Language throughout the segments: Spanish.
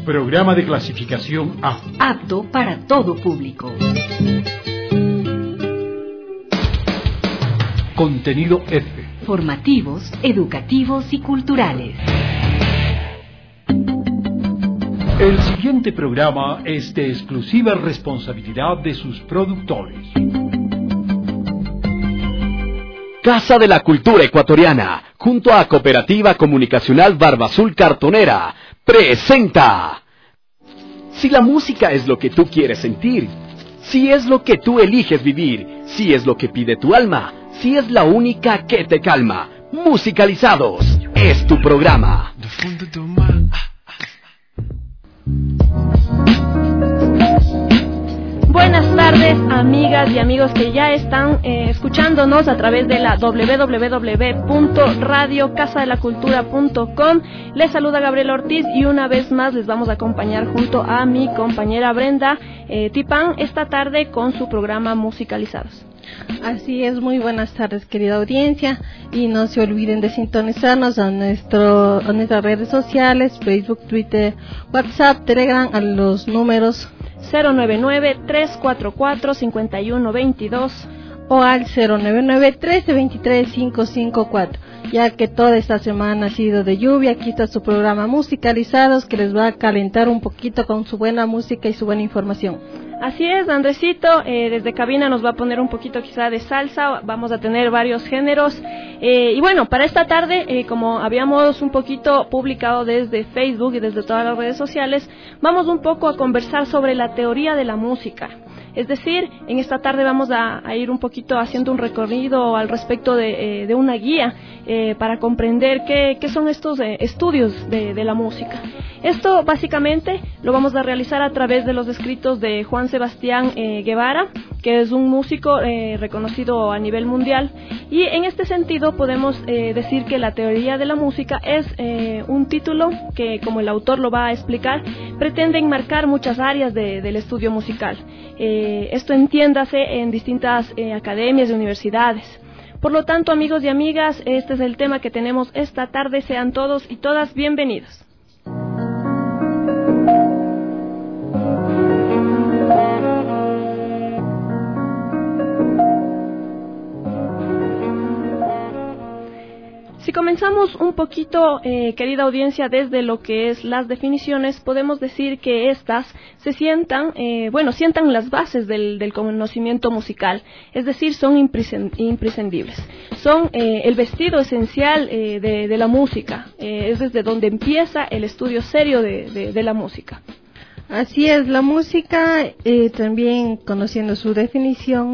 Programa de clasificación A. Apto para todo público. Contenido F. Formativos, educativos y culturales. El siguiente programa es de exclusiva responsabilidad de sus productores. Casa de la Cultura Ecuatoriana, junto a Cooperativa Comunicacional Barba Azul Cartonera, presenta. Si la música es lo que tú quieres sentir, si es lo que tú eliges vivir, si es lo que pide tu alma, si es la única que te calma, Musicalizados es tu programa. Buenas tardes, amigas y amigos que ya están escuchándonos a través de la www.radiocasadelacultura.com. Les saluda Gabriela Ortiz y una vez más les vamos a acompañar junto a mi compañera Brenda Tipán esta tarde con su programa Musicalizados. Así es, muy buenas tardes, querida audiencia, y no se olviden de sintonizarnos a nuestras redes sociales, Facebook, Twitter, WhatsApp, Telegram, a los números 099-344-5122 o al 099-1323-554. Ya que toda esta semana ha sido de lluvia, aquí está su programa Musicalizados, que les va a calentar un poquito con su buena música y su buena información. Así es, Andresito, desde cabina nos va a poner un poquito quizá de salsa, vamos a tener varios géneros, y bueno, para esta tarde, como habíamos un poquito publicado desde Facebook y desde todas las redes sociales, vamos un poco a conversar sobre la teoría de la música. Es decir, en esta tarde vamos a ir un poquito haciendo un recorrido al respecto de una guía para comprender qué son estos estudios de la música. Esto básicamente lo vamos a realizar a través de los escritos de Juan Sebastián Guevara, que es un músico reconocido a nivel mundial, y en este sentido podemos decir que la teoría de la música es un título que, como el autor lo va a explicar, pretende enmarcar muchas áreas del estudio musical. Esto entiéndase en distintas academias y universidades. Por lo tanto, amigos y amigas, este es el tema que tenemos esta tarde. Sean todos y todas bienvenidos. Si comenzamos un poquito, querida audiencia, desde lo que es las definiciones, podemos decir que estas se sientan las bases del conocimiento musical, es decir, son imprescindibles. Son el vestido esencial de la música, es desde donde empieza el estudio serio de la música. Así es, la música, también conociendo su definición,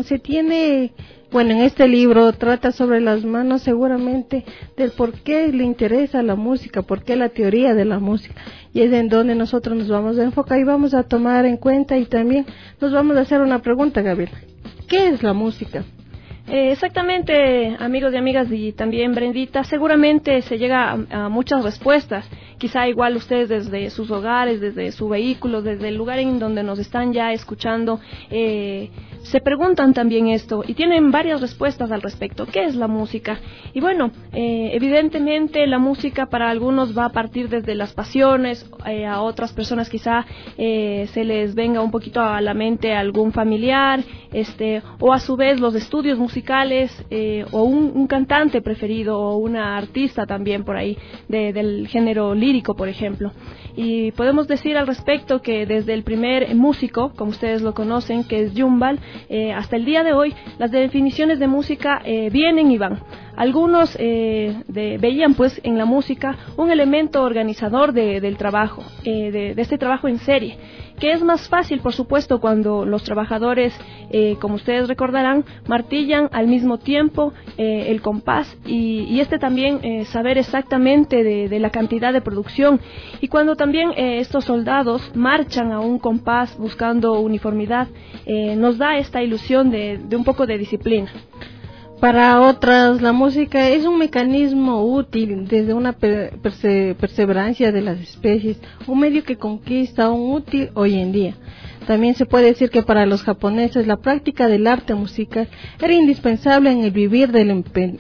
en este libro trata sobre las manos seguramente del por qué le interesa la música, por qué la teoría de la música, y es en donde nosotros nos vamos a enfocar y vamos a tomar en cuenta, y también nos vamos a hacer una pregunta, Gabriel: ¿qué es la música? Exactamente, amigos y amigas, y también Brendita, seguramente se llega a muchas respuestas. Quizá igual ustedes desde sus hogares, desde su vehículo, desde el lugar en donde nos están ya escuchando, se preguntan también esto y tienen varias respuestas al respecto. ¿Qué es la música? Y bueno, evidentemente la música para algunos va a partir desde las pasiones, a otras personas quizá se les venga un poquito a la mente algún familiar, o a su vez los estudios musicales, o un cantante preferido, o una artista también por ahí del género lírico, por ejemplo. Y podemos decir al respecto que desde el primer músico, como ustedes lo conocen, que es Yuval, hasta el día de hoy, las definiciones de música vienen y van. Algunos veían pues en la música un elemento organizador del trabajo, de este trabajo en serie, que es más fácil, por supuesto, cuando los trabajadores, como ustedes recordarán, martillan al mismo tiempo el compás y también saber exactamente de la cantidad de producción, y cuando también estos soldados marchan a un compás buscando uniformidad, nos da esta ilusión de un poco de disciplina. Para otras, la música es un mecanismo útil desde una perseverancia de las especies, un medio que conquista aún útil hoy en día. También se puede decir que para los japoneses la práctica del arte musical era indispensable en el vivir del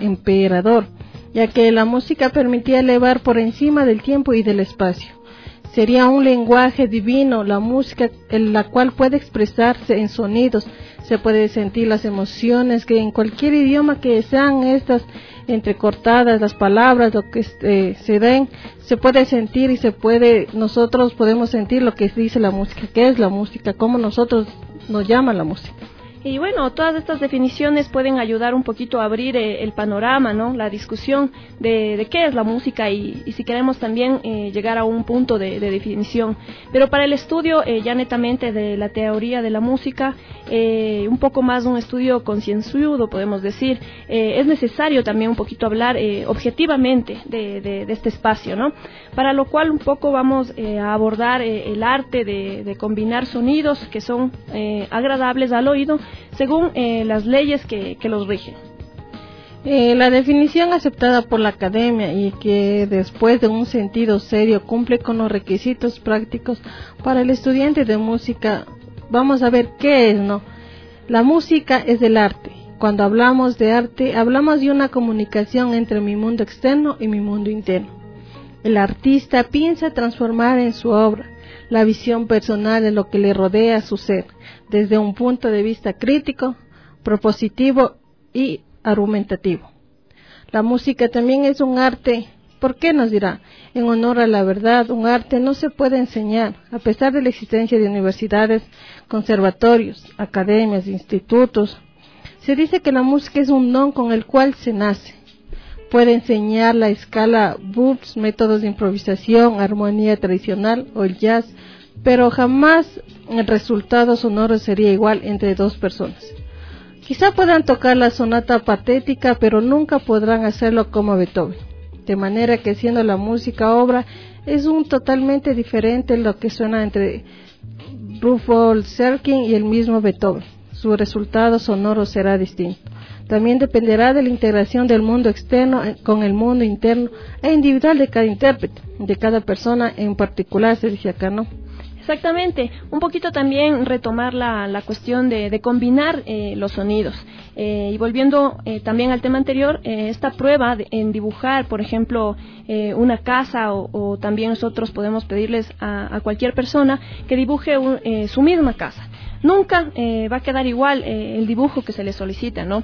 emperador, ya que la música permitía elevar por encima del tiempo y del espacio. Sería un lenguaje divino, la música, en la cual puede expresarse en sonidos. Se puede sentir las emociones que en cualquier idioma que sean estas entrecortadas, las palabras, lo que se den, se puede sentir y nosotros podemos sentir lo que dice la música, qué es la música, cómo nosotros nos llama la música. Y bueno, todas estas definiciones pueden ayudar un poquito a abrir el panorama, ¿no? La discusión de qué es la música y si queremos también llegar a un punto de definición. Pero para el estudio ya netamente de la teoría de la música, un poco más de un estudio concienzudo, podemos decir, es necesario también un poquito hablar objetivamente de este espacio, ¿no? Para lo cual un poco vamos a abordar el arte de combinar sonidos que son agradables al oído según las leyes que los rigen. La definición aceptada por la academia y que después de un sentido serio cumple con los requisitos prácticos para el estudiante de música, vamos a ver qué es, ¿no? La música es el arte. Cuando hablamos de arte, hablamos de una comunicación entre mi mundo externo y mi mundo interno. El artista piensa transformar en su obra la visión personal de lo que le rodea a su ser, desde un punto de vista crítico, propositivo y argumentativo. La música también es un arte. ¿Por qué nos dirá? En honor a la verdad, un arte no se puede enseñar, a pesar de la existencia de universidades, conservatorios, academias, institutos. Se dice que la música es un don con el cual se nace. Puede enseñar la escala Burs, métodos de improvisación, armonía tradicional o el jazz, pero jamás el resultado sonoro sería igual entre dos personas. Quizá puedan tocar la sonata patética, pero nunca podrán hacerlo como Beethoven. De manera que siendo la música obra, es un totalmente diferente lo que suena entre Rudolf Serkin y el mismo Beethoven. Su resultado sonoro será distinto. También dependerá de la integración del mundo externo con el mundo interno e individual de cada intérprete, de cada persona en particular, se dice acá, ¿no? Exactamente, un poquito también retomar la cuestión de combinar los sonidos. Y volviendo también al tema anterior, esta prueba en dibujar, por ejemplo, una casa o también nosotros podemos pedirles a cualquier persona que dibuje su misma casa. Nunca va a quedar igual el dibujo que se le solicita, ¿no?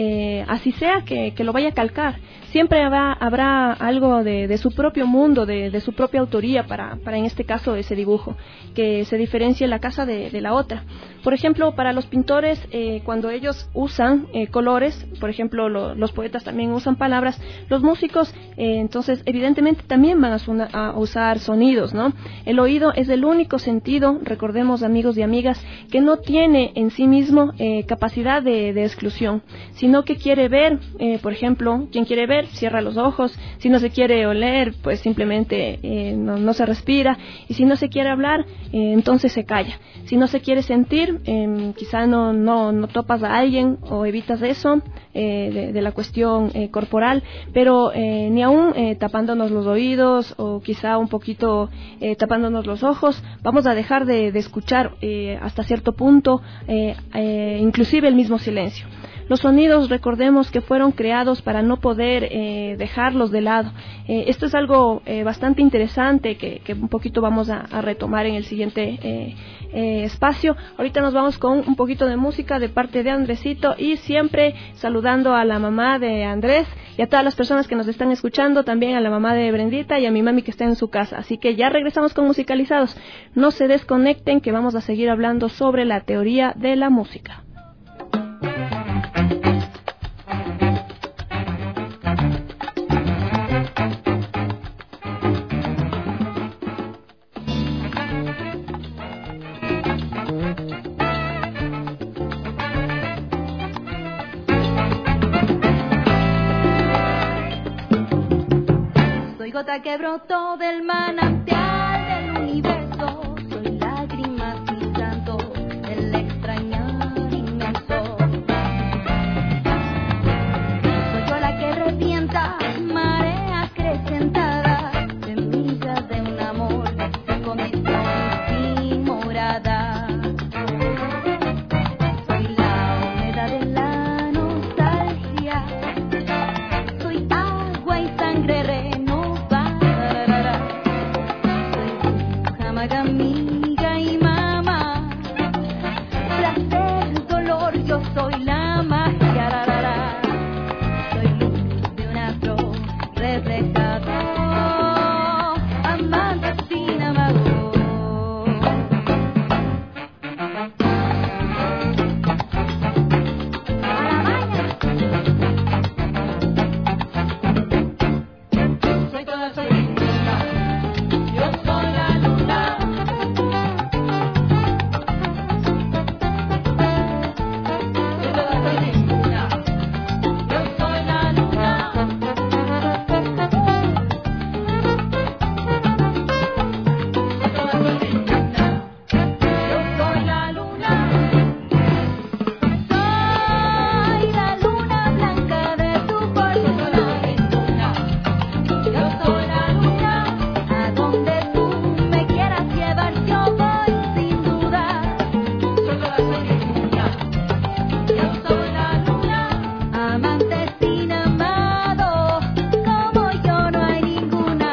Así sea que lo vaya a calcar. Siempre habrá algo de su propio mundo, de su propia autoría para en este caso ese dibujo, que se diferencie la casa de la otra. Por ejemplo, para los pintores, cuando ellos usan colores, por ejemplo, los poetas también usan palabras, los músicos, entonces, evidentemente también van a usar sonidos, ¿no? El oído es el único sentido, recordemos, amigos y amigas, que no tiene en sí mismo capacidad de exclusión, sino que quiere ver, por ejemplo, quien quiere ver, cierra los ojos, si no se quiere oler, pues simplemente no se respira, y si no se quiere hablar, entonces se calla. Si no se quiere sentir, quizá no topas a alguien o evitas eso de la cuestión corporal, pero ni aún tapándonos los oídos o quizá un poquito tapándonos los ojos, vamos a dejar de escuchar hasta cierto punto, inclusive el mismo silencio. Los sonidos, recordemos que fueron creados para no poder dejarlos de lado. Esto es algo bastante interesante que un poquito vamos a retomar en el siguiente espacio. Ahorita nos vamos con un poquito de música de parte de Andresito y siempre saludando a la mamá de Andrés y a todas las personas que nos están escuchando, también a la mamá de Brendita y a mi mami que está en su casa. Así que ya regresamos con Musicalizados. No se desconecten, que vamos a seguir hablando sobre la teoría de la música. Gota que brotó del manantial del universo, soy lágrimas y llanto del extrañar inmenso. Soy yo la que revienta, marea acrecentada, semillas de un amor sin condición, sin morada. Soy la humedad de la nostalgia, soy agua y sangre amada amiga y mamá. Placer, dolor, yo soy la magia, la, la, la. Soy luz de una flor reflejada, amante sin amago. Soy toda, soy linda, yo soy la luna. Soy toda, soy linda, yo soy la luna. Soy toda, soy linda, yo soy la luna. Soy la luna blanca de tu cuerpo, soy la luna. Yo soy la luna, a donde tú me quieras llevar yo voy sin dudar. Soy toda, soy luna, yo soy la luna, amante sin amado, como yo no hay ninguna.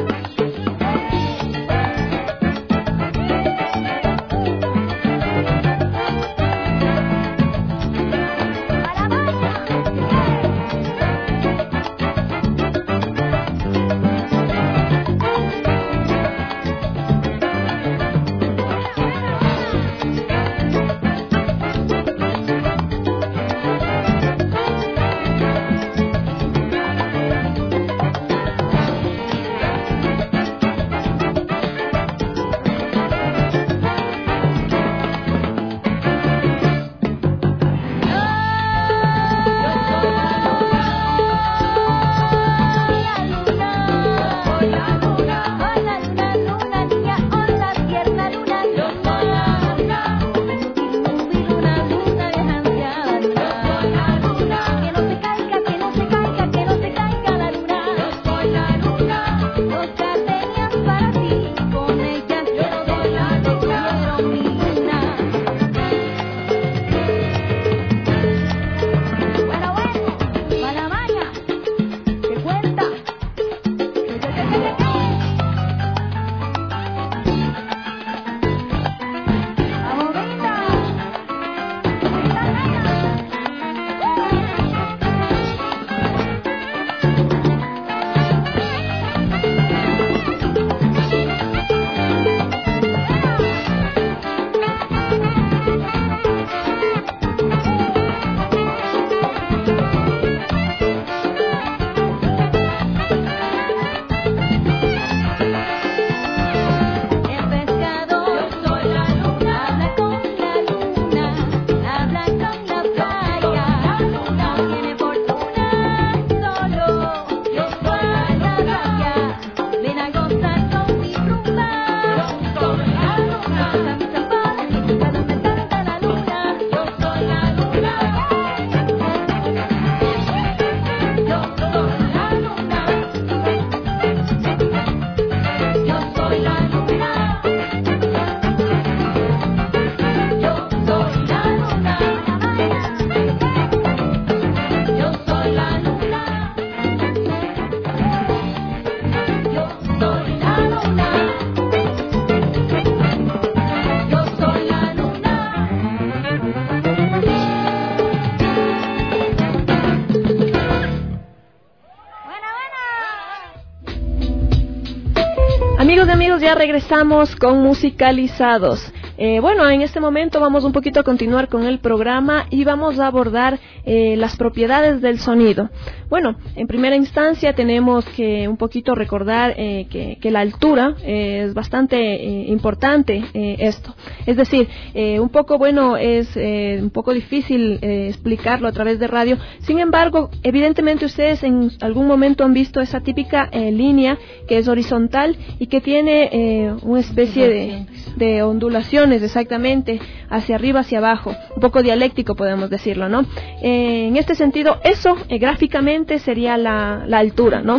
Amigos, ya regresamos con Musicalizados. Bueno, en este momento vamos un poquito a continuar con el programa y vamos a abordar las propiedades del sonido. Bueno, en primera instancia tenemos que un poquito recordar que la altura es bastante importante esto. Es decir, un poco, bueno, es un poco difícil explicarlo a través de radio. Sin embargo, evidentemente ustedes en algún momento han visto esa típica línea que es horizontal y que tiene una especie de ondulaciones, exactamente, hacia arriba, hacia abajo, un poco dialéctico podemos decirlo, ¿no? En este sentido, eso gráficamente sería la altura, ¿no?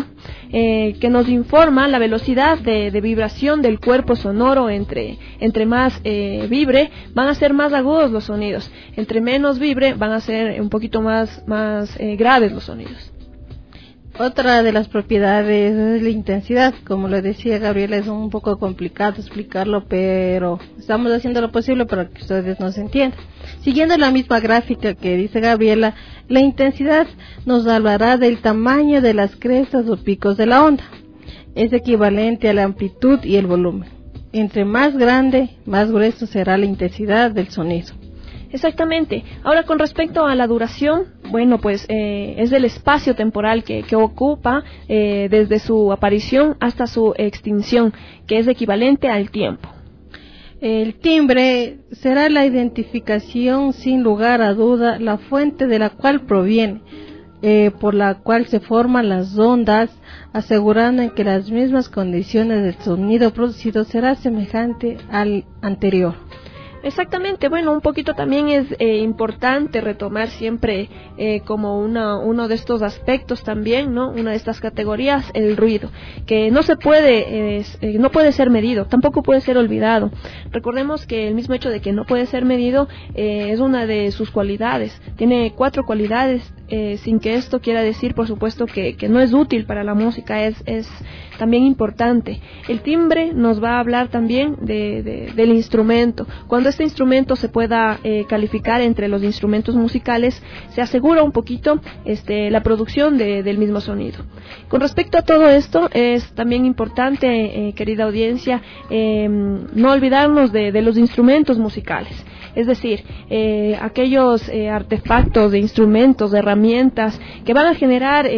Que nos informa la velocidad de vibración del cuerpo sonoro. Entre más vibre, van a ser más agudos los sonidos. Entre menos vibre, van a ser un poquito más graves los sonidos. Otra de las propiedades es la intensidad. Como le decía Gabriela, es un poco complicado explicarlo, pero estamos haciendo lo posible para que ustedes nos entiendan. Siguiendo la misma gráfica que dice Gabriela, la intensidad nos hablará del tamaño de las crestas o picos de la onda. Es equivalente a la amplitud y el volumen. Entre más grande, más grueso será la intensidad del sonido. Exactamente. Ahora, con respecto a la duración, bueno, pues es el espacio temporal que ocupa desde su aparición hasta su extinción, que es equivalente al tiempo. El timbre será la identificación, sin lugar a duda, la fuente de la cual proviene, por la cual se forman las ondas, asegurando que las mismas condiciones del sonido producido será semejante al anterior. Exactamente, bueno, un poquito también es importante retomar siempre como uno de estos aspectos también, ¿no? Una de estas categorías, el ruido, que no se puede, no puede ser medido, tampoco puede ser olvidado. Recordemos que el mismo hecho de que no puede ser medido es una de sus cualidades, tiene 4 cualidades, sin que esto quiera decir, por supuesto, que no es útil para la música, es también importante. El timbre nos va a hablar también del instrumento. Cuando este instrumento se pueda calificar entre los instrumentos musicales, se asegura un poquito la producción del mismo sonido. Con respecto a todo esto, es también importante, querida audiencia, no olvidarnos de los instrumentos musicales. Es decir, aquellos artefactos de instrumentos, de herramientas que van a generar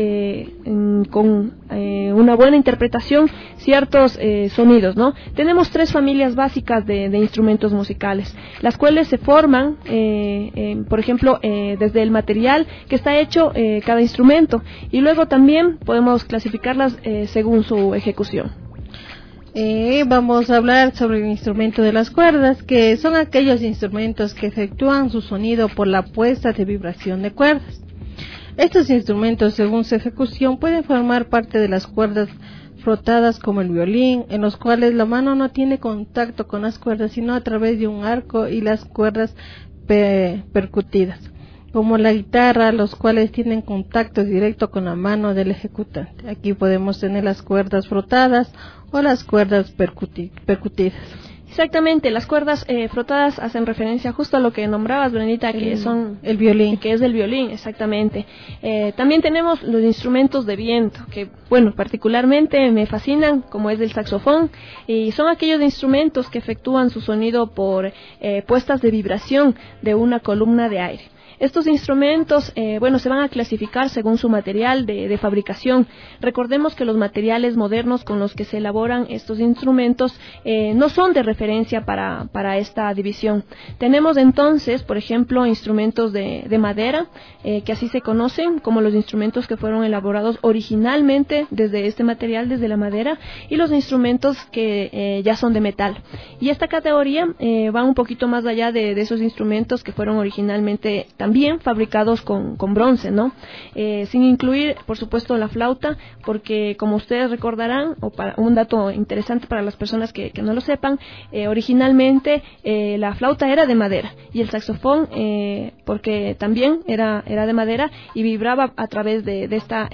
con una buena interpretación ciertos sonidos, ¿no? Tenemos 3 familias básicas de instrumentos musicales, las cuales se forman, por ejemplo, desde el material que está hecho cada instrumento, y luego también podemos clasificarlas según su ejecución. Vamos a hablar sobre el instrumento de las cuerdas, que son aquellos instrumentos que efectúan su sonido por la puesta de vibración de cuerdas. Estos instrumentos, según su ejecución, pueden formar parte de las cuerdas frotadas, como el violín, en los cuales la mano no tiene contacto con las cuerdas, sino a través de un arco, y las cuerdas percutidas, como la guitarra, los cuales tienen contacto directo con la mano del ejecutante. Aquí podemos tener las cuerdas frotadas o las cuerdas percutidas. Exactamente, las cuerdas frotadas hacen referencia justo a lo que nombrabas, Brendita, que son el violín, que es el violín, exactamente. También tenemos los instrumentos de viento, que bueno, particularmente me fascinan, como es el saxofón, y son aquellos instrumentos que efectúan su sonido por puestas de vibración de una columna de aire. Estos instrumentos, se van a clasificar según su material de fabricación. Recordemos que los materiales modernos con los que se elaboran estos instrumentos no son de referencia para esta división. Tenemos entonces, por ejemplo, instrumentos de madera, que así se conocen como los instrumentos que fueron elaborados originalmente desde este material, desde la madera, y los instrumentos que ya son de metal. Y esta categoría va un poquito más allá de esos instrumentos que fueron originalmente también fabricados con bronce, ¿no? Sin incluir, por supuesto, la flauta, porque como ustedes recordarán, o para un dato interesante para las personas que no lo sepan, originalmente la flauta era de madera, y el saxofón, porque también era de madera y vibraba a través de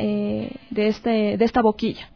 esta boquilla.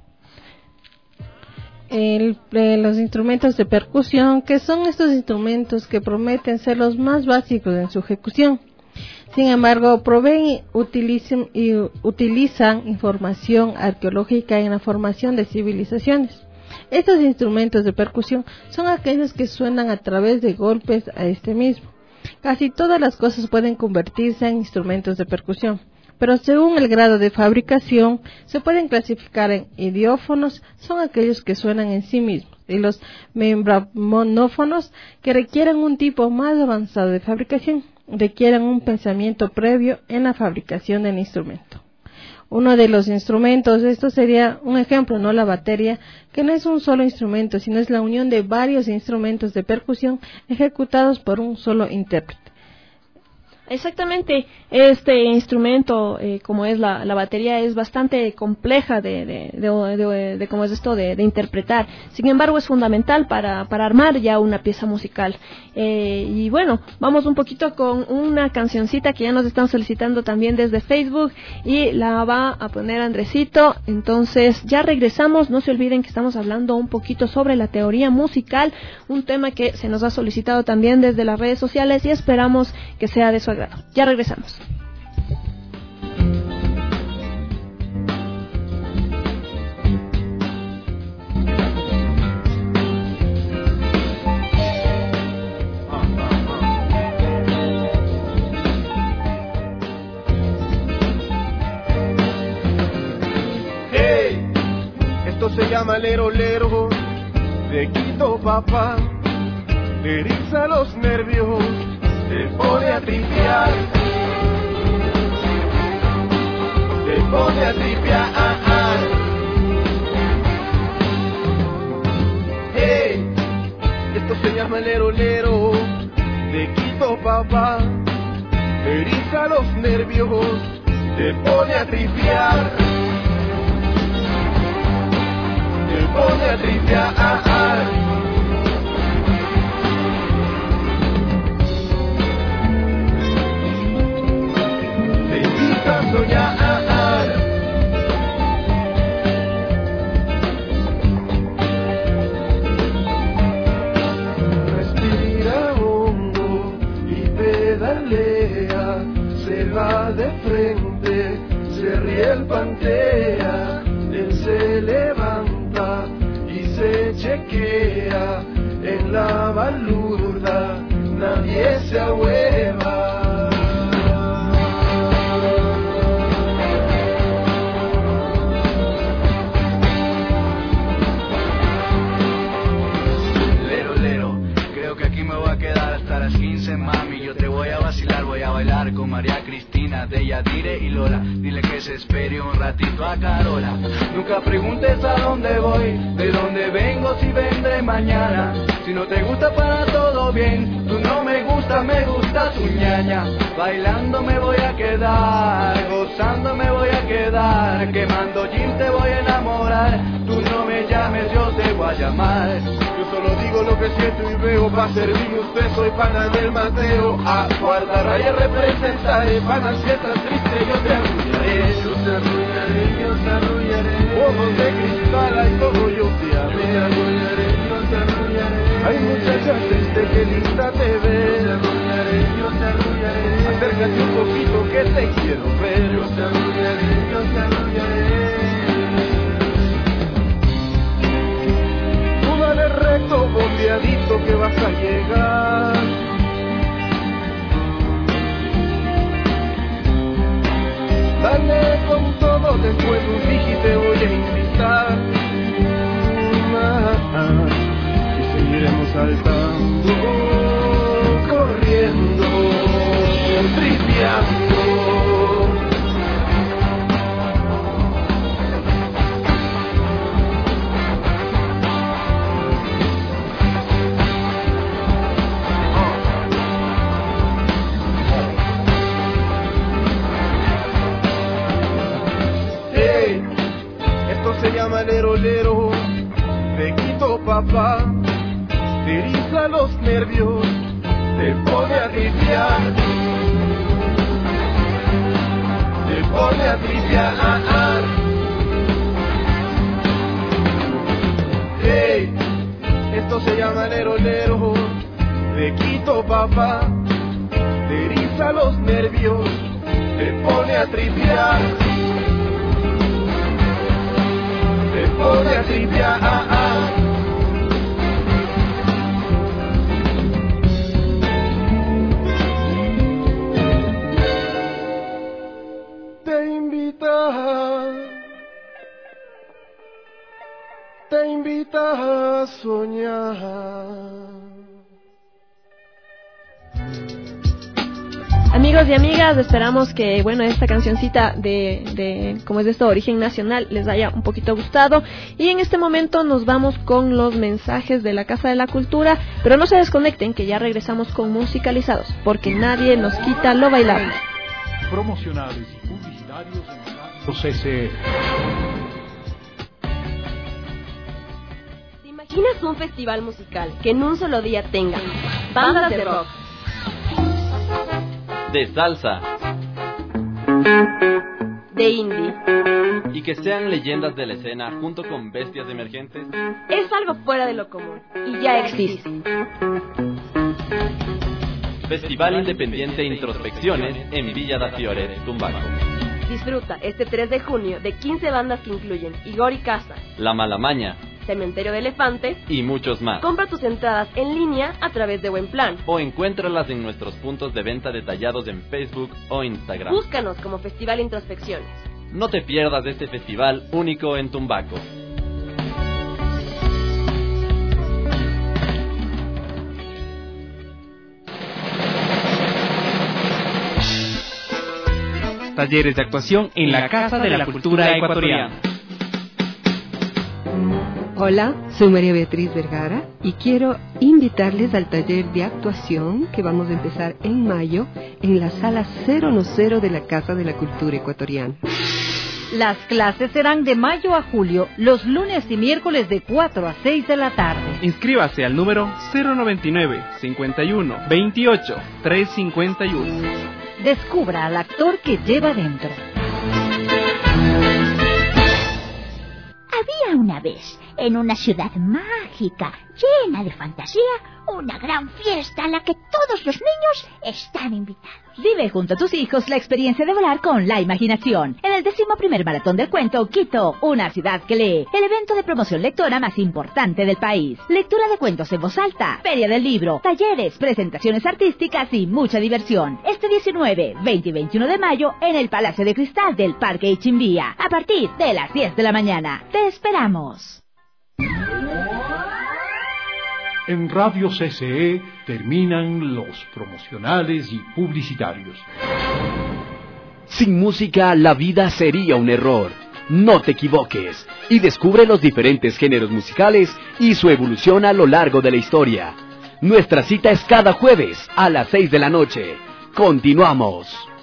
Los instrumentos de percusión, que son estos instrumentos que prometen ser los más básicos en su ejecución. Sin embargo, proveen y utilizan información arqueológica en la formación de civilizaciones. Estos instrumentos de percusión son aquellos que suenan a través de golpes a este mismo. Casi todas las cosas pueden convertirse en instrumentos de percusión, pero según el grado de fabricación se pueden clasificar en idiófonos, son aquellos que suenan en sí mismos, y los membranófonos, que requieren un tipo más avanzado de fabricación, requieren un pensamiento previo en la fabricación del instrumento. Uno de los instrumentos, esto sería un ejemplo, no la batería, que no es un solo instrumento, sino es la unión de varios instrumentos de percusión ejecutados por un solo intérprete. Exactamente, este instrumento, como es la batería, es bastante compleja de cómo es esto de interpretar. Sin embargo, es fundamental para armar ya una pieza musical. Y bueno, vamos un poquito con una cancioncita que ya nos están solicitando también desde Facebook y la va a poner Andresito. Entonces, ya regresamos. No se olviden que estamos hablando un poquito sobre la teoría musical, un tema que se nos ha solicitado también desde las redes sociales y esperamos que sea de su agrado. Ya regresamos. Hey, esto se llama lero lero de Quito, papá. Eriza los nervios, te pone a tripear, te pone a tripear. Hey, esto se llama lero lero de Quito, papá. Eriza los nervios, te pone a tripear, te pone a tripear. Soñar, respira hondo y pedalea, se va de frente, se ríe el pantea, él se levanta y se chequea, en la balurda nadie se ahueva. Mami, yo te voy a vacilar, voy a bailar con María Cristina, de Yadire y Lola. Dile que se espere un ratito a Carola. Nunca preguntes a dónde voy, de dónde vengo, si vendré mañana. Si no te gusta para todo bien, tú no me gusta tu ñaña. Bailando me voy a quedar, gozando me voy a quedar, quemando gin te voy a enamorar. Tú no me llames, yo te voy a llamar. Yo solo digo lo que siento y veo, pa' servirme usted soy pana del Mateo. A cuarta raya representaré, pana si estás triste yo te arrullaré. Yo te arrullaré, yo te arrullaré. Ojos de cristal hay todo yo te amé. Yo te arrullaré, yo te arrullaré. Ay muchacha triste que linda te ves. Yo te arrullaré, yo te arrullaré. Acércate un poquito que te quiero ver. Yo te arrullaré, yo te arrullaré. Dale recto, bombeadito que vas a llegar. Dale con todo, después un digi te voy a invitar. Y seguiremos saltando, corriendo, tripeando. Se llama lero lero de Quito, papá. Te eriza los nervios, te pone a tripear, te pone a tripear. Hey, esto se llama lero lero de Quito, papá. Te eriza los nervios, te pone a tripear, te pone a tripear. Te invita a soñar. Amigos y amigas, esperamos que, bueno, esta cancioncita como es de esto, origen nacional, les haya un poquito gustado. Y en este momento nos vamos con los mensajes de la Casa de la Cultura, pero no se desconecten, que ya regresamos con Musicalizados, porque nadie nos quita lo bailable. Promocionales y publicitarios en Radio CCE. ¿Te imaginas un festival musical que en un solo día tenga bandas de rock, de salsa, de indie, y que sean leyendas de la escena junto con bestias emergentes? Es algo fuera de lo común y ya existe. Festival Independiente Introspecciones en Villa da Fiore, Tumbaco. Disfruta este 3 de junio de 15 bandas que incluyen Igor y Casa, La Malamaña, Cementerio de Elefantes y muchos más. Compra tus entradas en línea a través de Buenplan o encuéntralas en nuestros puntos de venta detallados en Facebook o Instagram. Búscanos como Festival Introspecciones. No te pierdas este festival único en Tumbaco. Talleres de actuación en la Casa de la Cultura Ecuatoriana. Hola, soy María Beatriz Vergara y quiero invitarles al taller de actuación que vamos a empezar en mayo en la sala 010 de la Casa de la Cultura Ecuatoriana. Las clases serán de mayo a julio, los lunes y miércoles de 4 a 6 de la tarde. Inscríbase al número 099 51 28 351. Descubra al actor que lleva dentro. Había una vez, en una ciudad mágica, llena de fantasía, una gran fiesta a la que todos los niños están invitados. Vive junto a tus hijos la experiencia de volar con la imaginación en el 11º Maratón del Cuento Quito, una ciudad que lee, el evento de promoción lectora más importante del país. Lectura de cuentos en voz alta, feria del libro, talleres, presentaciones artísticas y mucha diversión. Este 19, 20 y 21 de mayo en el Palacio de Cristal del Parque Ichimbía, a partir de las 10 de la mañana. ¡Te esperamos! En Radio CCE terminan los promocionales y publicitarios. Sin música, la vida sería un error. No te equivoques y descubre los diferentes géneros musicales y su evolución a lo largo de la historia. Nuestra cita es cada jueves a las 6 de la noche. Continuamos.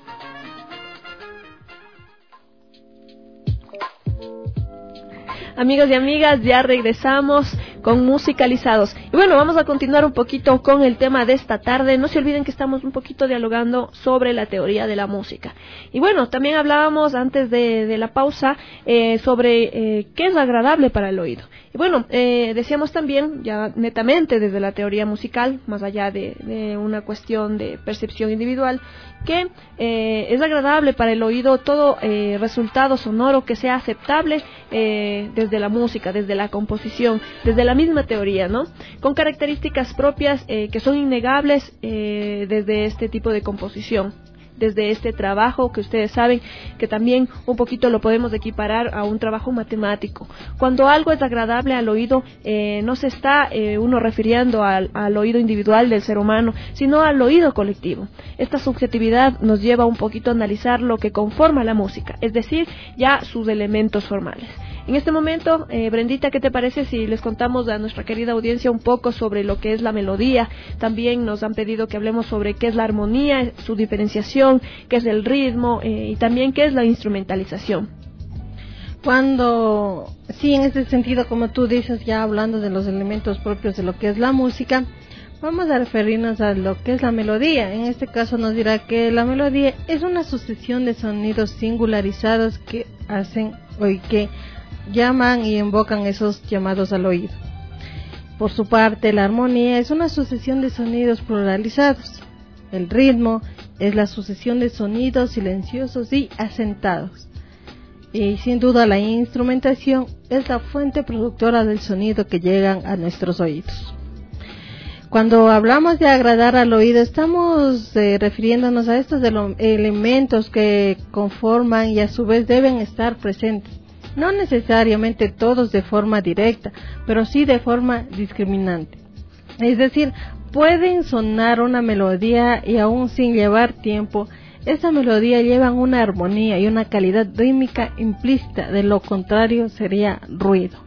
Amigos y amigas, ya regresamos con Musicalizados. Y bueno, vamos a continuar un poquito con el tema de esta tarde. No se olviden que estamos un poquito dialogando sobre la teoría de la música. Y bueno, también hablábamos antes de la pausa sobre qué es agradable para el oído. Y bueno, decíamos también, ya netamente desde la teoría musical, más allá de una cuestión de percepción individual, que es agradable para el oído todo resultado sonoro que sea aceptable desde la música, desde la composición, desde la misma teoría, ¿no? Con características propias que son innegables desde este tipo de composición, desde este trabajo que ustedes saben que también un poquito lo podemos equiparar a un trabajo matemático. Cuando algo es agradable al oído, no se está uno refiriendo al oído individual del ser humano, sino al oído colectivo. Esta subjetividad nos lleva un poquito a analizar lo que conforma la música, es decir, ya sus elementos formales. En este momento, Brendita, ¿qué te parece si les contamos a nuestra querida audiencia un poco sobre lo que es la melodía? También nos han pedido que hablemos sobre qué es la armonía, su diferenciación, qué es el ritmo y también qué es la instrumentalización. Sí, en ese sentido, como tú dices, ya hablando de los elementos propios de lo que es la música, vamos a referirnos a lo que es la melodía. En este caso nos dirá que la melodía es una sucesión de sonidos singularizados que hacen o que llaman y invocan esos llamados al oído. Por su parte, la armonía es una sucesión de sonidos pluralizados. El ritmo es la sucesión de sonidos silenciosos y asentados. Y sin duda la instrumentación es la fuente productora del sonido que llegan a nuestros oídos. Cuando hablamos de agradar al oído, estamos refiriéndonos a estos elementos que conforman y a su vez deben estar presentes. No necesariamente todos de forma directa, pero sí de forma discriminante. Es decir, pueden sonar una melodía y aún sin llevar tiempo, esa melodía lleva una armonía y una calidad rítmica implícita, de lo contrario sería ruido.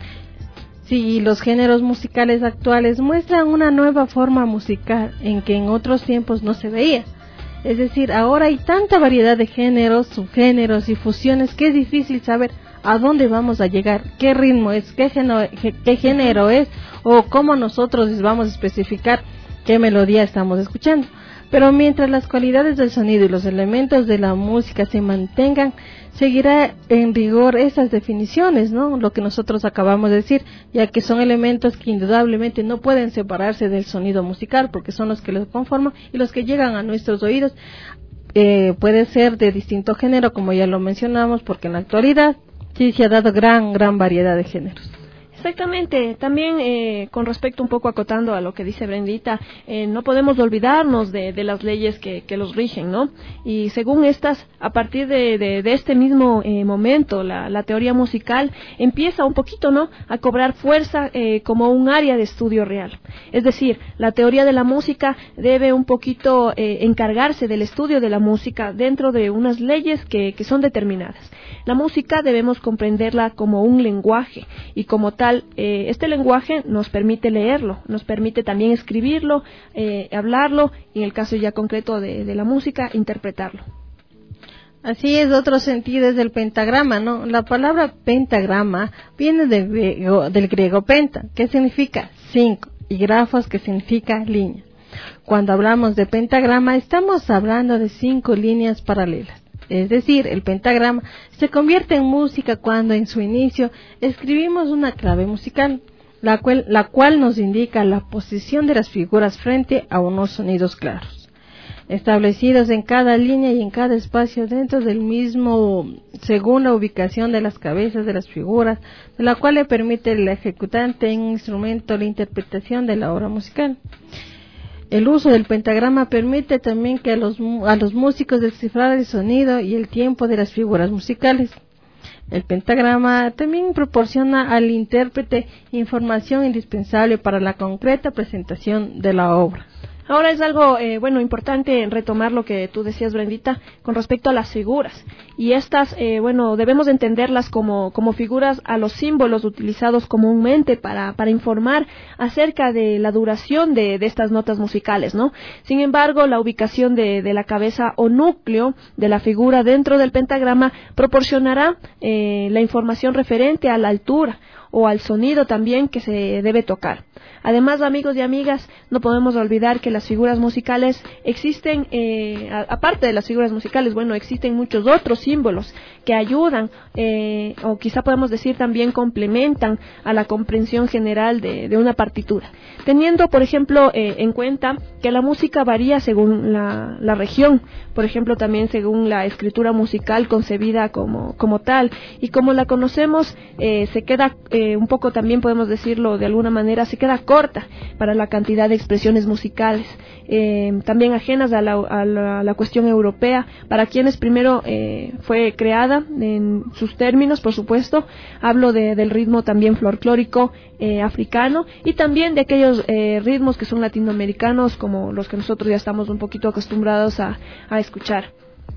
Sí, los géneros musicales actuales muestran una nueva forma musical en que en otros tiempos no se veía. Es decir, ahora hay tanta variedad de géneros, subgéneros y fusiones que es difícil saber a dónde vamos a llegar, qué ritmo es, qué género es, o cómo nosotros vamos a especificar qué melodía estamos escuchando. Pero mientras las cualidades del sonido y los elementos de la música se mantengan, seguirá en rigor esas definiciones, ¿no? Lo que nosotros acabamos de decir, ya que son elementos que indudablemente no pueden separarse del sonido musical, porque son los que los conforman y los que llegan a nuestros oídos. Puede ser de distinto género, como ya lo mencionamos, porque en la actualidad sí se ha dado gran variedad de géneros. Exactamente, también con respecto un poco acotando a lo que dice Brendita, no podemos olvidarnos de las leyes que los rigen, ¿no? Y según estas, a partir de este mismo momento, la teoría musical empieza un poquito, ¿no?, a cobrar fuerza como un área de estudio real. Es decir, la teoría de la música debe un poquito encargarse del estudio de la música dentro de unas leyes que son determinadas. La música debemos comprenderla como un lenguaje y como tal, este lenguaje nos permite leerlo, nos permite también escribirlo, hablarlo y en el caso ya concreto de la música, interpretarlo. Así es, otro sentido es del pentagrama, ¿no? La palabra pentagrama viene del griego penta, que significa 5, y grafos, que significa línea. Cuando hablamos de pentagrama, estamos hablando de 5 líneas paralelas. Es decir, el pentagrama se convierte en música cuando en su inicio escribimos una clave musical, la cual nos indica la posición de las figuras frente a unos sonidos claros, establecidos en cada línea y en cada espacio dentro del mismo, según la ubicación de las cabezas de las figuras, de la cual le permite al ejecutante en un instrumento la interpretación de la obra musical. El uso del pentagrama permite también que a los músicos descifrar el sonido y el tiempo de las figuras musicales. El pentagrama también proporciona al intérprete información indispensable para la concreta presentación de la obra. Ahora es algo, importante retomar lo que tú decías, Brendita, con respecto a las figuras. Y estas, debemos entenderlas como figuras a los símbolos utilizados comúnmente para informar acerca de la duración de estas notas musicales, ¿no? Sin embargo, la ubicación de la cabeza o núcleo de la figura dentro del pentagrama proporcionará la información referente a la altura o al sonido también que se debe tocar. Además, amigos y amigas, no podemos olvidar que las figuras musicales existen, aparte de las figuras musicales, existen muchos otros símbolos que ayudan, o quizá podemos decir también complementan a la comprensión general de una partitura. Teniendo, por ejemplo, en cuenta que la música varía según la región, por ejemplo, también según la escritura musical concebida como tal, y como la conocemos, se queda un poco, también podemos decirlo de alguna manera, se queda corta para la cantidad de expresiones musicales, también ajenas a la cuestión europea, para quienes primero fue creada en sus términos, por supuesto. Hablo del ritmo también folclórico africano y también de aquellos ritmos que son latinoamericanos, como los que nosotros ya estamos un poquito acostumbrados a escuchar.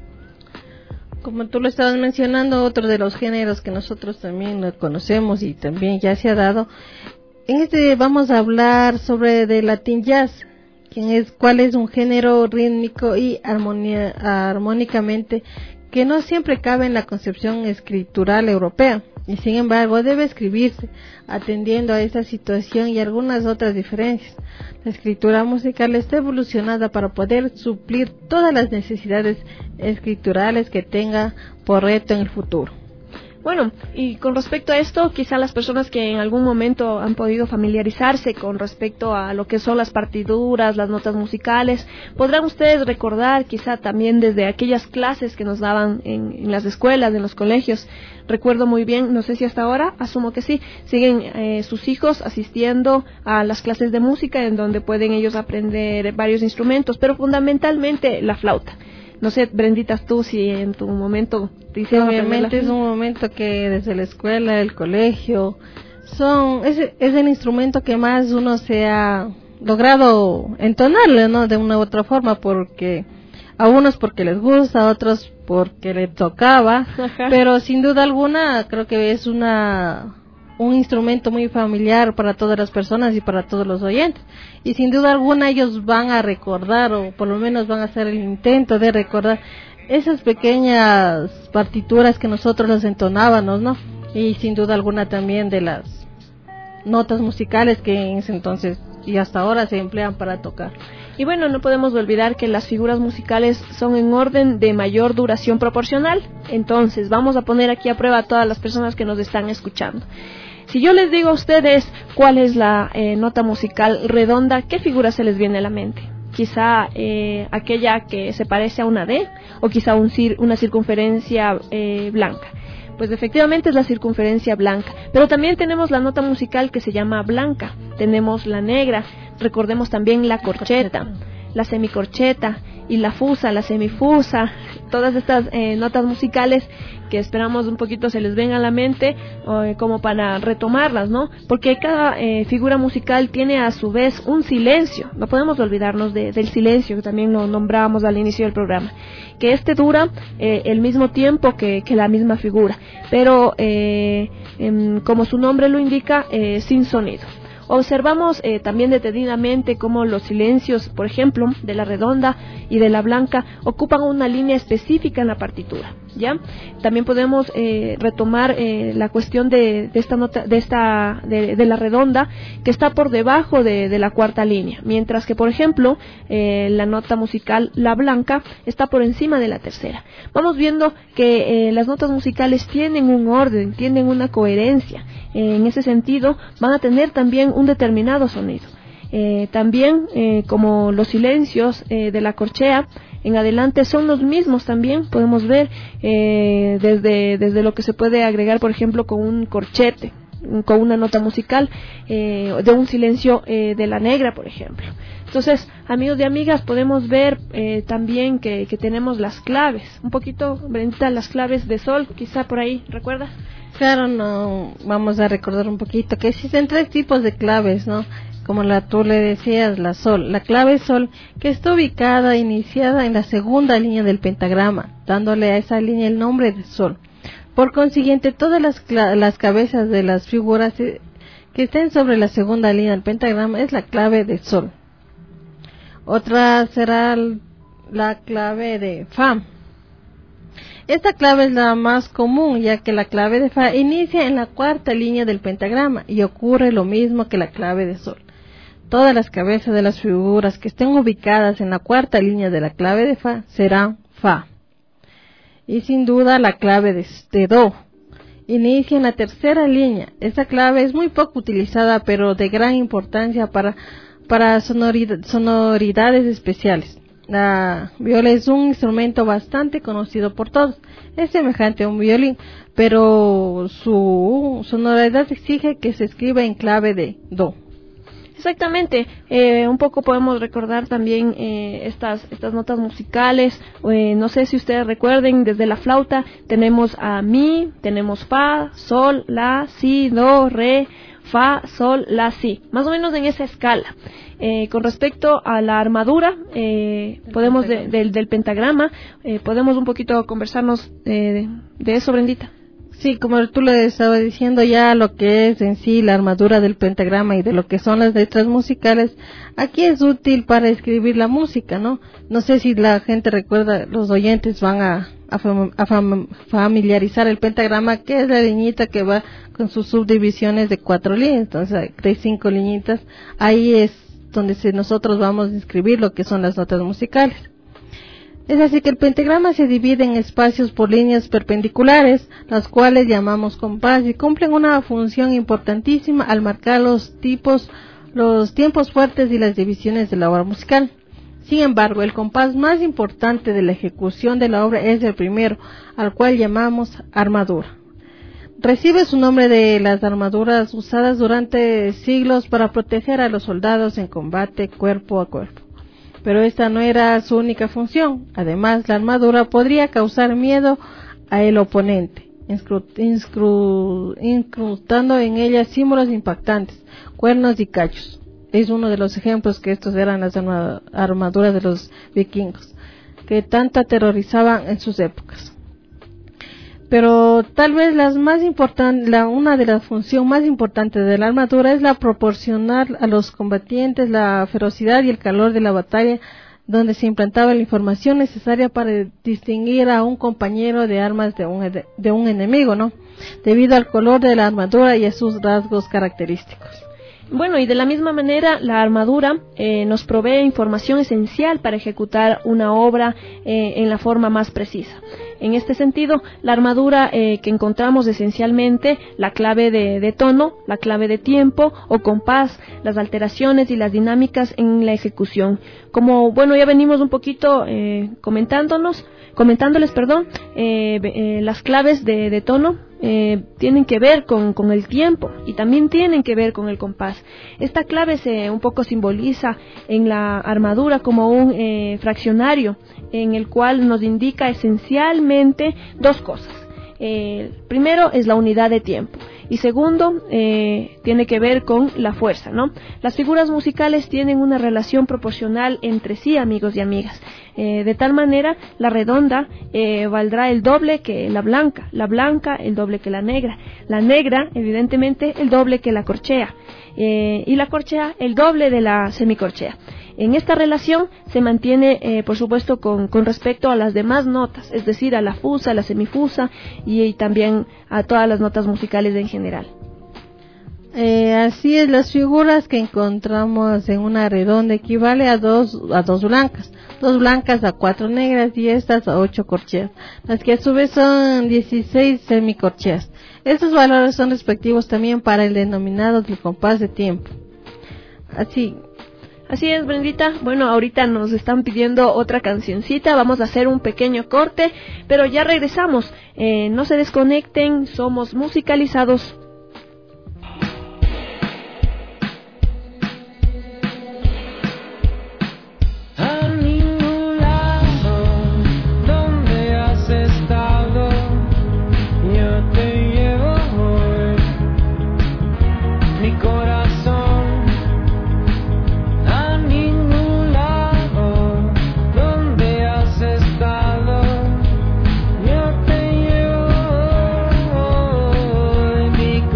Como tú lo estabas mencionando, otro de los géneros que nosotros también lo conocemos y también ya se ha dado, vamos a hablar sobre de Latin Jazz, cuál es un género rítmico y armónicamente que no siempre cabe en la concepción escritural europea, y sin embargo debe escribirse atendiendo a esta situación y algunas otras diferencias. La escritura musical está evolucionada para poder suplir todas las necesidades escriturales que tenga por reto en el futuro. Bueno, y con respecto a esto, quizá las personas que en algún momento han podido familiarizarse con respecto a lo que son las partituras, las notas musicales, podrán ustedes recordar quizá también desde aquellas clases que nos daban en las escuelas, en los colegios. Recuerdo muy bien, no sé si hasta ahora, asumo que sí, siguen sus hijos asistiendo a las clases de música en donde pueden ellos aprender varios instrumentos, pero fundamentalmente la flauta. No sé, Brendita, tú si en tu momento te hicieron obviamente es un momento que desde la escuela, el colegio, es el instrumento que más uno se ha logrado entonarle, ¿no? De una u otra forma, porque a unos porque les gusta, a otros porque les tocaba, pero sin duda alguna creo que es un instrumento muy familiar para todas las personas y para todos los oyentes, y sin duda alguna ellos van a recordar, o por lo menos van a hacer el intento de recordar esas pequeñas partituras que nosotros las entonábamos, ¿no? Y sin duda alguna también de las notas musicales que en ese entonces y hasta ahora se emplean para tocar. Y bueno, no podemos olvidar que las figuras musicales son en orden de mayor duración proporcional. Entonces, vamos a poner aquí a prueba a todas las personas que nos están escuchando. Si yo les digo a ustedes cuál es la nota musical redonda, ¿qué figura se les viene a la mente? Quizá aquella que se parece a una D, o quizá una circunferencia blanca. Pues efectivamente es la circunferencia blanca, pero también tenemos la nota musical que se llama blanca, tenemos la negra, recordemos también la corcheta, la semicorcheta y la fusa, la semifusa, todas estas notas musicales que esperamos un poquito se les venga a la mente como para retomarlas, ¿no? Porque cada figura musical tiene a su vez un silencio, no podemos olvidarnos del silencio, que también lo nombrábamos al inicio del programa, que dura el mismo tiempo que la misma figura, pero como su nombre lo indica, sin sonido. Observamos también detenidamente cómo los silencios, por ejemplo, de la redonda y de la blanca ocupan una línea específica en la partitura, ¿ya? También podemos retomar la cuestión de esta nota, de la redonda, que está por debajo de la cuarta línea, mientras que, por ejemplo, la nota musical, la blanca, está por encima de la tercera. Vamos viendo que las notas musicales tienen un orden, tienen una coherencia. En ese sentido, van a tener también un determinado sonido. También, como los silencios de la corchea en adelante son los mismos también, podemos ver desde lo que se puede agregar, por ejemplo, con un corchete, con una nota musical, de un silencio de la negra, por ejemplo. Entonces, amigos y amigas, podemos ver también que tenemos las claves, un poquito, Brendita, las claves de sol, quizá por ahí, ¿recuerdas? Claro, no, vamos a recordar un poquito que existen 3 tipos de claves, ¿no? Como tú le decías, la sol, la clave sol, que está iniciada en la segunda línea del pentagrama, dándole a esa línea el nombre de sol. Por consiguiente, todas las cabezas de las figuras que estén sobre la segunda línea del pentagrama es la clave de sol. Otra será la clave de fa. Esta clave es la más común, ya que la clave de fa inicia en la cuarta línea del pentagrama y ocurre lo mismo que la clave de sol. Todas las cabezas de las figuras que estén ubicadas en la cuarta línea de la clave de fa serán fa. Y sin duda la clave de do inicia en la tercera línea. Esta clave es muy poco utilizada, pero de gran importancia para sonoridades especiales. La viola es un instrumento bastante conocido por todos. Es semejante a un violín, pero su sonoridad exige que se escriba en clave de do. Exactamente, un poco podemos recordar también estas notas musicales, no sé si ustedes recuerden, desde la flauta tenemos a mi, tenemos fa, sol, la, si, do, re, fa, sol, la, si, más o menos en esa escala. Con respecto a la armadura, podemos del pentagrama, podemos un poquito conversarnos de eso, Brendita. Sí, como tú le estabas diciendo, ya lo que es en sí la armadura del pentagrama y de lo que son las letras musicales, aquí es útil para escribir la música, ¿no? No sé si la gente recuerda, los oyentes van a familiarizar el pentagrama, que es la liñita que va con sus subdivisiones de 4 líneas, entonces de 5 liñitas, ahí es donde nosotros vamos a escribir lo que son las notas musicales. Es así que el pentagrama se divide en espacios por líneas perpendiculares, las cuales llamamos compás, y cumplen una función importantísima al marcar los tiempos fuertes y las divisiones de la obra musical. Sin embargo, el compás más importante de la ejecución de la obra es el primero, al cual llamamos armadura. Recibe su nombre de las armaduras usadas durante siglos para proteger a los soldados en combate cuerpo a cuerpo. Pero esta no era su única función. Además, la armadura podría causar miedo al oponente, incrustando en ella símbolos impactantes, cuernos y cachos. es uno de los ejemplos que estos eran las armaduras de los vikingos, que tanto aterrorizaban en sus épocas. Pero tal vez una de las funciones más importantes de la armadura es la proporcionar a los combatientes la ferocidad y el calor de la batalla, donde se implantaba la información necesaria para distinguir a un compañero de armas de un enemigo, ¿no? Debido al color de la armadura y a sus rasgos característicos. Bueno, y de la misma manera, la armadura nos provee información esencial para ejecutar una obra en la forma más precisa. En este sentido, la armadura que encontramos esencialmente, la clave de tono, la clave de tiempo o compás, las alteraciones y las dinámicas en la ejecución. Como, bueno, ya venimos un poquito comentándoles, las claves de tono tienen que ver con el tiempo y también tienen que ver con el compás. Esta clave se un poco simboliza en la armadura como un fraccionario en el cual nos indica esencialmente dos cosas. Primero es la unidad de tiempo y segundo tiene que ver con la fuerza, ¿no? Las figuras musicales tienen una relación proporcional entre sí, amigos y amigas. De tal manera, la redonda valdrá el doble que la blanca el doble que la negra, evidentemente el doble que la corchea, y la corchea el doble de la semicorchea. En esta relación se mantiene, por supuesto, con respecto a las demás notas, es decir, a la fusa, a la semifusa y también a todas las notas musicales en general. Así es, las figuras que encontramos en una redonda equivale a dos blancas a 4 negras y estas a 8 corcheas, las que a su vez son 16 semicorcheas. Estos valores son respectivos también para el denominado del compás de tiempo. Así es, Brendita. Bueno, ahorita nos están pidiendo otra cancioncita, vamos a hacer un pequeño corte, pero ya regresamos. No se desconecten, somos musicalizados. Mi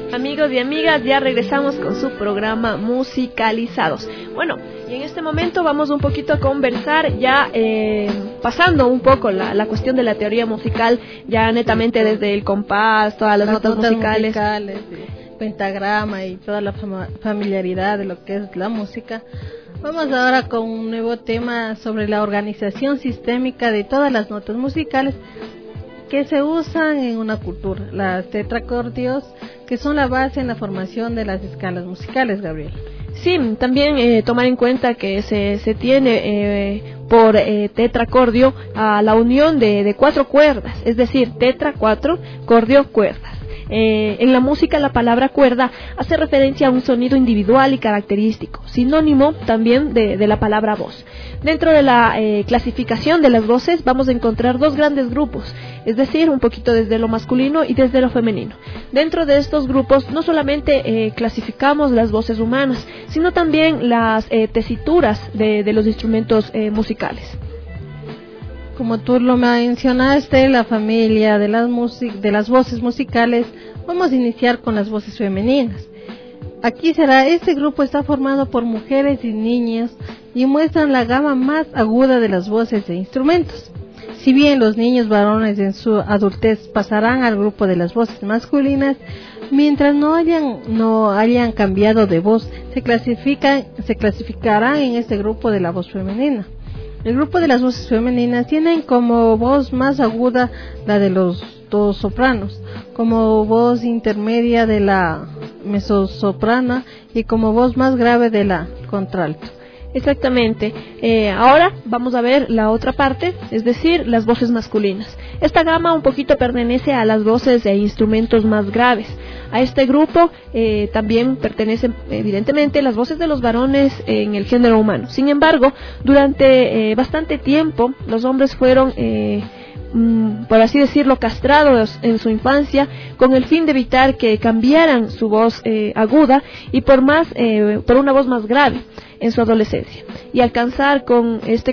Amigos y amigas, ya regresamos con su programa Musicalizados. Bueno, y en este momento vamos un poquito a conversar ya pasando un poco la cuestión de la teoría musical, ya netamente desde el compás, todas las notas musicales, pentagrama y toda la familiaridad de lo que es la música. Vamos ahora con un nuevo tema sobre la organización sistémica de todas las notas musicales que se usan en una cultura, las tetracordios, que son la base en la formación de las escalas musicales, Gabriel. Sí, también tomar en cuenta que se tiene por tetracordio a la unión de 4 cuerdas, es decir, tetra, 4, cordio, cuerdas. En la música la palabra cuerda hace referencia a un sonido individual y característico, sinónimo también de la palabra voz. Dentro de la clasificación de las voces vamos a encontrar 2 grandes grupos, es decir, un poquito desde lo masculino y desde lo femenino. Dentro de estos grupos no solamente clasificamos las voces humanas, sino también las tesituras de los instrumentos musicales. Como tú lo mencionaste, la familia de las voces musicales, vamos a iniciar con las voces femeninas. Este grupo está formado por mujeres y niñas y muestran la gama más aguda de las voces e instrumentos. Si bien los niños varones en su adultez pasarán al grupo de las voces masculinas, mientras no hayan cambiado de voz, se clasificarán en este grupo de la voz femenina. El grupo de las voces femeninas tienen como voz más aguda la de los dos sopranos, como voz intermedia de la mezzosoprana y como voz más grave de la contralto. Exactamente. Ahora vamos a ver la otra parte, es decir, las voces masculinas. Esta gama un poquito pertenece a las voces e instrumentos más graves. A este grupo también pertenecen evidentemente las voces de los varones en el género humano. Sin embargo, durante bastante tiempo los hombres fueron por así decirlo, castrados en su infancia con el fin de evitar que cambiaran su voz aguda y por una voz más grave en su adolescencia y alcanzar con este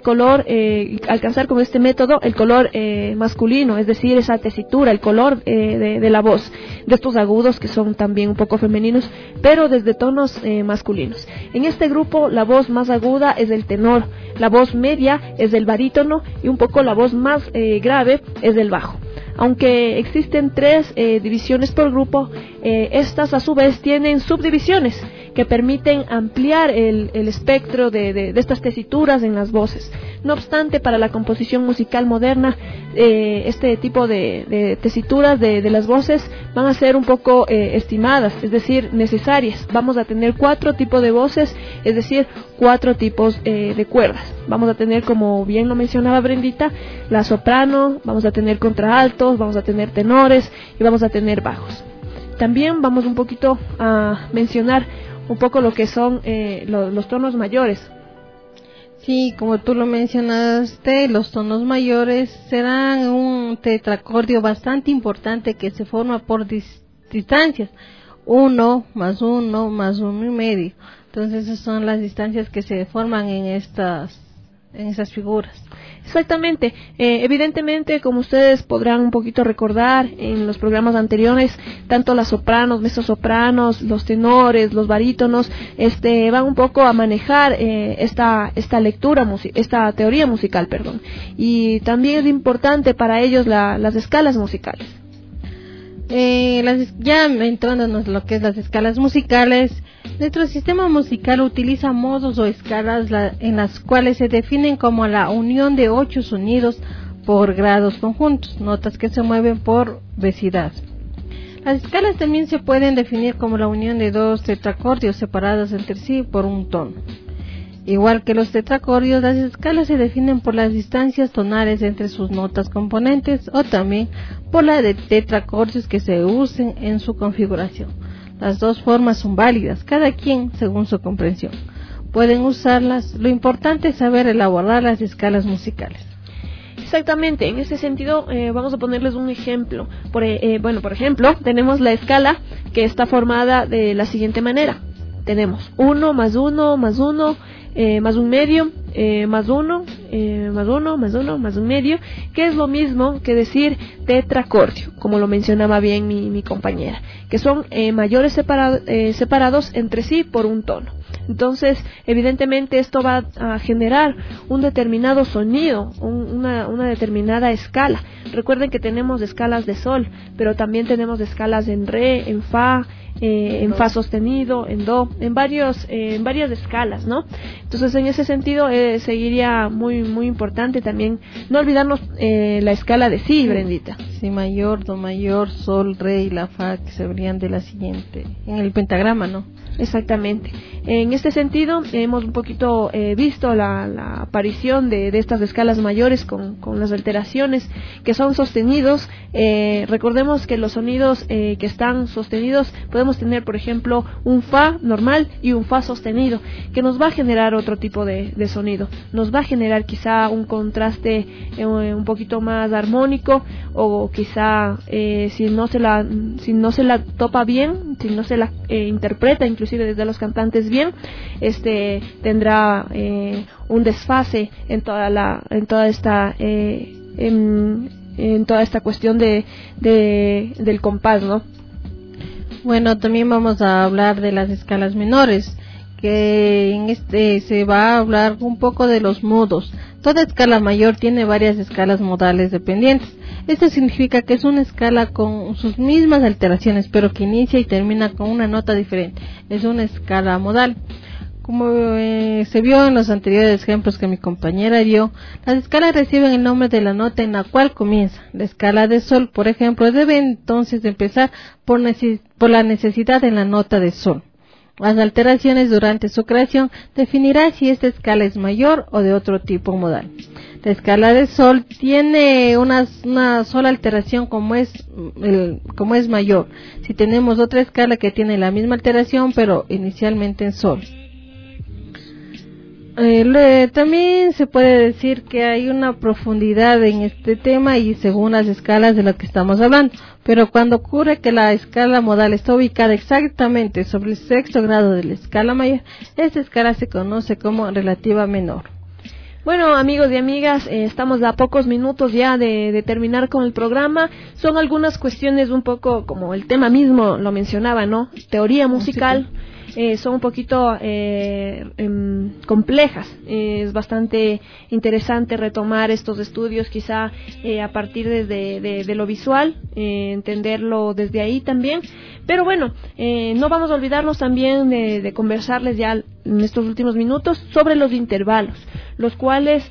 método el color masculino, es decir, esa tesitura, el color de la voz, de estos agudos que son también un poco femeninos, pero desde tonos masculinos. En este grupo la voz más aguda es del tenor, la voz media es del barítono y un poco la voz más grave es del bajo. Aunque existen 3 divisiones por grupo, estas a su vez tienen subdivisiones que permiten ampliar el espectro de estas tesituras en las voces. No obstante, para la composición musical moderna, este tipo de tesituras de las voces van a ser un poco estimadas, es decir, necesarias. Vamos a tener 4 tipos de voces, es decir, 4 tipos de cuerdas. Vamos a tener, como bien lo mencionaba Brendita, la soprano, vamos a tener contraaltos, vamos a tener tenores y vamos a tener bajos. También vamos un poquito a mencionar un poco lo que son los tonos mayores. Sí, como tú lo mencionaste, los tonos mayores serán un tetracordio bastante importante que se forma por distancias, 1 más 1 más 1,5. Entonces esas son las distancias que se forman en esas figuras. Exactamente. Evidentemente, como ustedes podrán un poquito recordar en los programas anteriores, tanto las sopranos, mezzosopranos, los tenores, los barítonos, van un poco a manejar esta teoría musical, perdón. Y también es importante para ellos las escalas musicales. Ya entrándonos en lo que es las escalas musicales, nuestro sistema musical utiliza modos o escalas en las cuales se definen como la unión de 8 sonidos por grados conjuntos, notas que se mueven por velocidad. Las escalas también se pueden definir como la unión de 2 tetracordios separados entre sí por un tono. Igual que los tetracordios, las escalas se definen por las distancias tonales entre sus notas componentes o también por la de tetracordios que se usen en su configuración. Las 2 formas son válidas, cada quien según su comprensión. Pueden usarlas, lo importante es saber elaborar las escalas musicales. Exactamente, en ese sentido vamos a ponerles un ejemplo. Por ejemplo, tenemos la escala que está formada de la siguiente manera. Tenemos 1 más 1 más 1, más un medio, más uno, más uno, más uno, más un medio, que es lo mismo que decir tetracordio, como lo mencionaba bien mi compañera, que son mayores separados entre sí por un tono. Entonces, evidentemente esto va a generar un determinado sonido, una determinada escala. Recuerden que tenemos escalas de sol, pero también tenemos escalas en re, en fa sostenido, en do, en varias escalas, ¿no? Entonces, en ese sentido, seguiría muy importante también no olvidarnos la escala de si, Brendita. Si mayor, do mayor, sol, re y la fa, que se verían de la siguiente, en el pentagrama, ¿no? Exactamente. En este sentido, hemos un poquito visto la aparición de estas escalas mayores con las alteraciones que son sostenidos. Recordemos que los sonidos que están sostenidos, podemos tener, por ejemplo, un fa normal y un fa sostenido, que nos va a generar otro tipo de sonido. Nos va a generar quizá un contraste un poquito más armónico, o quizá si no se la topa bien, si no se la interpreta inclusive desde los cantantes bien, tendrá un desfase en toda esta cuestión del compás, ¿no? Bueno, también vamos a hablar de las escalas menores, que en se va a hablar un poco de los modos. Toda escala mayor tiene varias escalas modales dependientes. Esto significa que es una escala con sus mismas alteraciones, pero que inicia y termina con una nota diferente. Es una escala modal. Como se vio en los anteriores ejemplos que mi compañera dio, las escalas reciben el nombre de la nota en la cual comienza. La escala de sol, por ejemplo, debe entonces empezar por la necesidad en la nota de sol. Las alteraciones durante su creación definirá si esta escala es mayor o de otro tipo modal. La escala de sol tiene una sola alteración como es mayor. Si tenemos otra escala que tiene la misma alteración pero inicialmente en sol. También se puede decir que hay una profundidad en este tema y según las escalas de las que estamos hablando, pero cuando ocurre que la escala modal está ubicada exactamente sobre el sexto grado de la escala mayor, esta escala se conoce como relativa menor. Bueno, amigos y amigas, estamos a pocos minutos ya de terminar con el programa. Son algunas cuestiones un poco como el tema mismo lo mencionaba, ¿no? Teoría musical. Son un poquito complejas. Es bastante interesante retomar estos estudios quizá a partir de lo visual, entenderlo desde ahí también. Pero bueno, no vamos a olvidarnos también de conversarles ya en estos últimos minutos sobre los intervalos, los cuales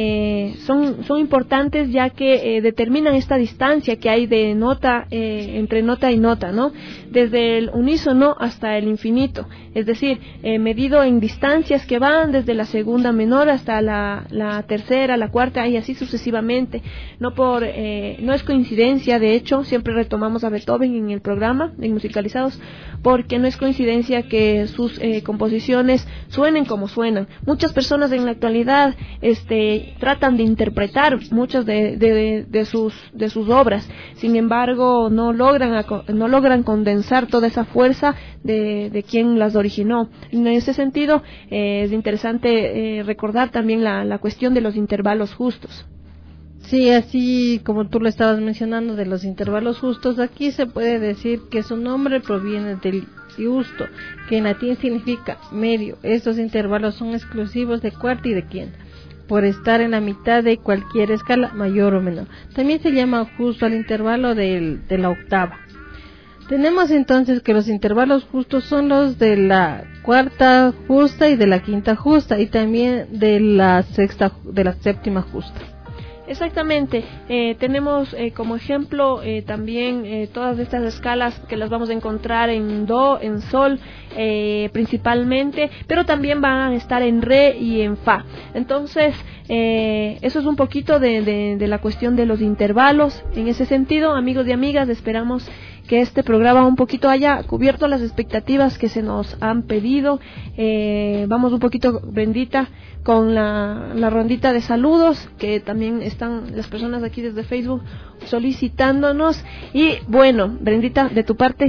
son importantes ya que determinan esta distancia que hay de nota entre nota y nota, ¿no? Desde el unísono hasta el infinito, es decir, medido en distancias que van desde la segunda menor hasta la tercera, la cuarta y así sucesivamente. No es coincidencia, de hecho, siempre retomamos a Beethoven en el programa, en Musicalizados, porque no es coincidencia que sus composiciones suenen como suenan. Muchas personas en la actualidad tratan de interpretar muchas de sus obras, sin embargo no logran condensar toda esa fuerza de quien las originó. En ese sentido es interesante recordar también la cuestión de los intervalos justos. Sí, así como tú lo estabas mencionando de los intervalos justos, aquí se puede decir que su nombre proviene del justo, que en latín significa medio. Estos intervalos son exclusivos de cuarta y de quinta, por estar en la mitad de cualquier escala, mayor o menor. También se llama justo al intervalo de la octava. Tenemos entonces que los intervalos justos son los de la cuarta justa y de la quinta justa, y también de la séptima justa. Exactamente, tenemos como ejemplo también todas estas escalas que las vamos a encontrar en do, en sol principalmente, pero también van a estar en re y en fa. Entonces eso es un poquito de la cuestión de los intervalos. En ese sentido, amigos y amigas, esperamos que este programa un poquito haya cubierto las expectativas que se nos han pedido. Vamos un poquito, Brendita, con la rondita de saludos, que también están las personas aquí desde Facebook solicitándonos. Y bueno, Brendita, de tu parte.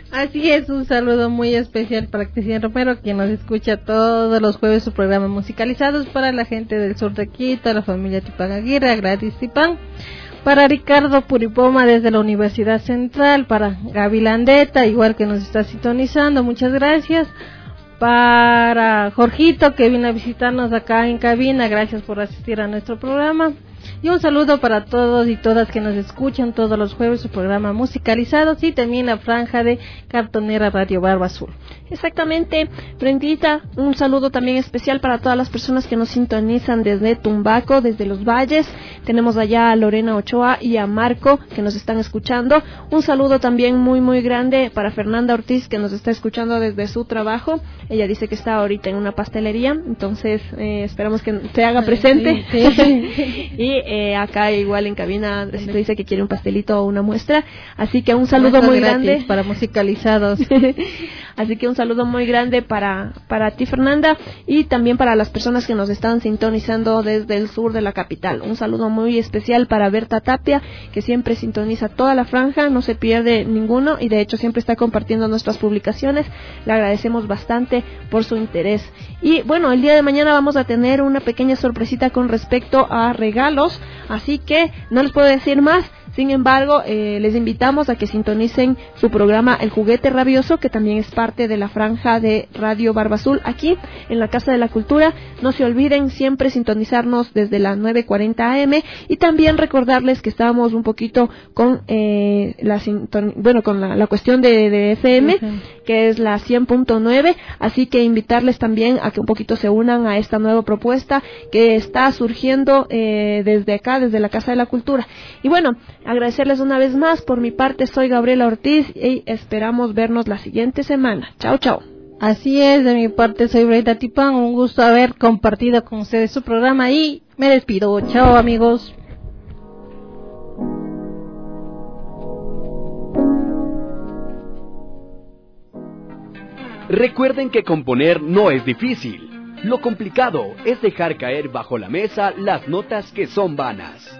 Así es, un saludo muy especial para Cristian Romero, quien nos escucha todos los jueves su programa Musicalizados, para la gente del sur de Quito, la familia Tipán Aguirre, Gladys Tipán, para Ricardo Puripoma desde la Universidad Central, para Gaby Landeta, igual que nos está sintonizando, muchas gracias. Para Jorgito, que vino a visitarnos acá en cabina, gracias por asistir a nuestro programa. Y un saludo para todos y todas que nos escuchan todos los jueves su programa Musicalizados, y también la franja de Cartonera Radio Barba Azul. Exactamente, Brendita, un saludo también especial para todas las personas que nos sintonizan desde Tumbaco, desde los Valles. Tenemos allá a Lorena Ochoa y a Marco que nos están escuchando. Un saludo también muy muy grande para Fernanda Ortiz, que nos está escuchando desde su trabajo. Ella dice que está ahorita en una pastelería, entonces esperamos que se haga presente. Sí. Y acá igual en cabina Andresito dice que quiere un pastelito o una muestra, así que un saludo muy grande para Musicalizados. Así que un saludo muy grande para ti, Fernanda, y también para las personas que nos están sintonizando desde el sur de la capital. Un saludo muy especial para Berta Tapia, que siempre sintoniza toda la franja, no se pierde ninguno, y de hecho siempre está compartiendo nuestras publicaciones. Le agradecemos bastante por su interés. Y bueno, el día de mañana vamos a tener una pequeña sorpresita con respecto a regalos, así que no les puedo decir más. Sin embargo, les invitamos a que sintonicen su programa El Juguete Rabioso, que también es parte de la franja de Radio Barba Azul, aquí en la Casa de la Cultura. No se olviden siempre sintonizarnos desde las 9:40 AM, y también recordarles que estábamos un poquito con la cuestión de FM, que es la 100.9, así que invitarles también a que un poquito se unan a esta nueva propuesta que está surgiendo desde acá, desde la Casa de la Cultura. Y bueno, agradecerles una vez más. Por mi parte, soy Gabriela Ortiz y esperamos vernos la siguiente semana. Chao, chao. Así es, de mi parte soy Breita Tipán, un gusto haber compartido con ustedes su programa y me despido. Chao, amigos. Recuerden que componer no es difícil. Lo complicado es dejar caer bajo la mesa las notas que son vanas.